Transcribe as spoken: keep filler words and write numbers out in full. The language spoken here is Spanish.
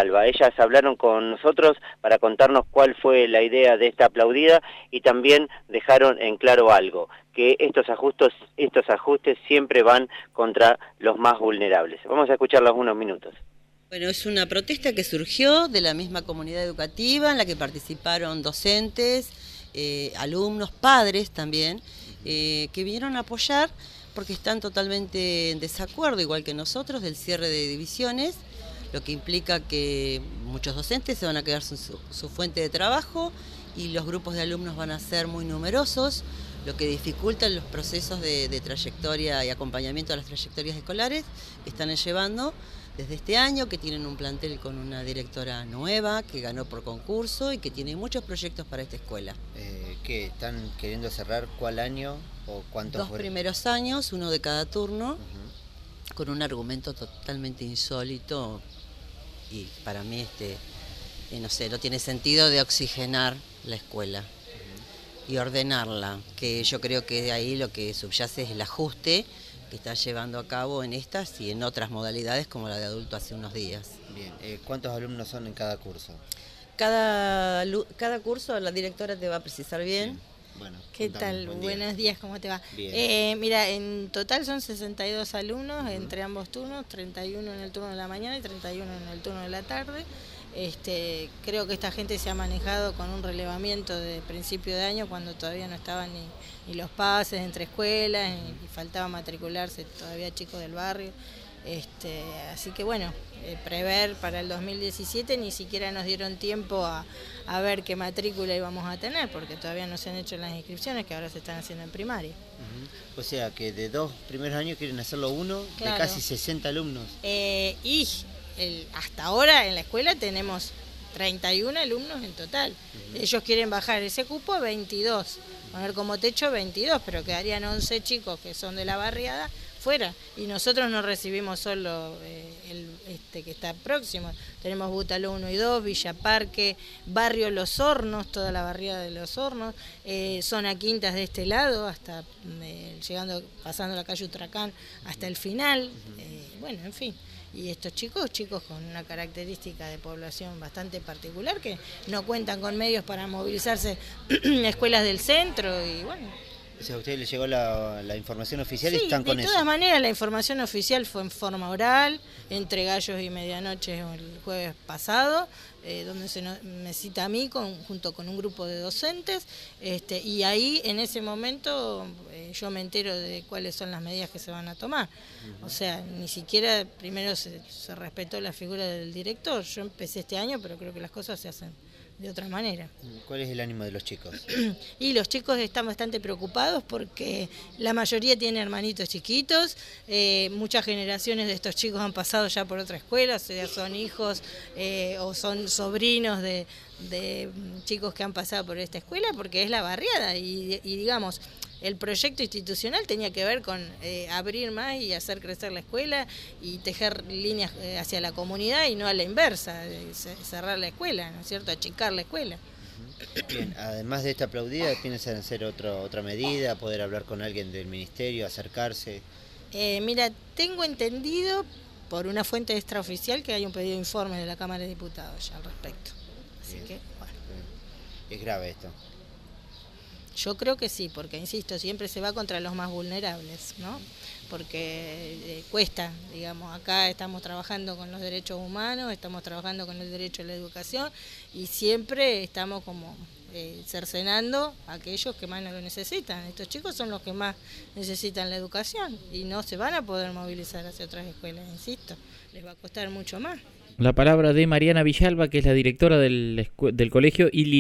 Villalba. Ellas hablaron con nosotros para contarnos cuál fue la idea de esta aplaudida y también dejaron en claro algo, que estos ajustes, estos ajustes siempre van contra los más vulnerables. Vamos a escucharlos unos minutos. Bueno, es una protesta que surgió de la misma comunidad educativa en la que participaron docentes, eh, alumnos, padres también, eh, que vinieron a apoyar porque están totalmente en desacuerdo, igual que nosotros, del cierre de divisiones, lo que implica que muchos docentes se van a quedar sin su, su fuente de trabajo y los grupos de alumnos van a ser muy numerosos, lo que dificulta los procesos de, de trayectoria y acompañamiento a las trayectorias escolares que están llevando desde este año, que tienen un plantel con una directora nueva, que ganó por concurso y que tiene muchos proyectos para esta escuela. Eh, ¿Qué? ¿Están queriendo cerrar cuál año o cuántos? Dos fueron? primeros años, uno de cada turno, Uh-huh. con un argumento totalmente insólito y para mí, este, eh, no sé, no tiene sentido, de oxigenar la escuela uh-huh. y ordenarla, que yo creo que de ahí lo que subyace es el ajuste que está llevando a cabo en estas y en otras modalidades como la de adulto hace unos días. Bien, eh, ¿cuántos alumnos son en cada curso? Cada, cada curso la directora te va a precisar bien. bien. Bueno, ¿Qué contame, tal? buen Buenos días, ¿cómo te va? Bien. Eh, mira, en total son sesenta y dos alumnos uh-huh. entre ambos turnos, treinta y uno en el turno de la mañana y treinta y uno en el turno de la tarde. Este, creo que esta gente se ha manejado con un relevamiento de principio de año cuando todavía no estaban ni, ni los pases entre escuelas y, y faltaba matricularse todavía chicos del barrio. Este, así que bueno, eh, prever para el dos mil diecisiete ni siquiera nos dieron tiempo a, a ver qué matrícula íbamos a tener, porque todavía no se han hecho las inscripciones que ahora se están haciendo en primaria. Uh-huh. O sea que de dos primeros años quieren hacerlo uno, claro. de casi sesenta alumnos. Eh, y el, hasta ahora en la escuela tenemos treinta y uno alumnos en total. Uh-huh. Ellos quieren bajar ese cupo a veintidós, poner como techo veintidós, pero quedarían once chicos que son de la barriada fuera, y nosotros no recibimos solo eh, el este que está próximo, tenemos Bútalo uno y dos, Villa Parque, Barrio Los Hornos, toda la barriada de Los Hornos, eh, zona Quintas de este lado, hasta eh, llegando, pasando la calle Utracán hasta el final, eh, bueno, en fin. Y estos chicos, chicos con una característica de población bastante particular, que no cuentan con medios para movilizarse en escuelas del centro, y bueno. O sea, ¿a usted le llegó la, la información oficial sí, y están con eso? De todas maneras, la información oficial fue en forma oral, entre gallos y medianoche el jueves pasado, eh, donde se nos, me cita a mí con, junto con un grupo de docentes, este, y ahí en ese momento eh, yo me entero de cuáles son las medidas que se van a tomar. Uh-huh. O sea, ni siquiera primero se, se respetó la figura del director. Yo empecé este año, pero creo que las cosas se hacen de otra manera. ¿Cuál es el ánimo de los chicos? Y los chicos están bastante preocupados porque la mayoría tiene hermanitos chiquitos, eh, muchas generaciones de estos chicos han pasado ya por otra escuela, o sea, son hijos eh, o son sobrinos de, de chicos que han pasado por esta escuela, porque es la barriada y, y digamos, el proyecto institucional tenía que ver con eh, abrir más y hacer crecer la escuela y tejer líneas eh, hacia la comunidad y no a la inversa, eh, cerrar la escuela, ¿no es cierto?, achicar la escuela. Bien, además de esta aplaudida, ¿piensan hacer otro, otra medida, poder hablar con alguien del ministerio, acercarse? Eh, mira, tengo entendido por una fuente extraoficial que hay un pedido de informe de la Cámara de Diputados ya al respecto. Así Bien. que, bueno. Es grave esto. Yo creo que sí, porque insisto, siempre se va contra los más vulnerables, ¿no? Porque eh, cuesta, digamos, acá estamos trabajando con los derechos humanos, estamos trabajando con el derecho a la educación y siempre estamos como eh, cercenando a aquellos que más no lo necesitan. Estos chicos son los que más necesitan la educación y no se van a poder movilizar hacia otras escuelas, insisto, les va a costar mucho más. La palabra de Mariana Villalba, que es la directora del, del colegio y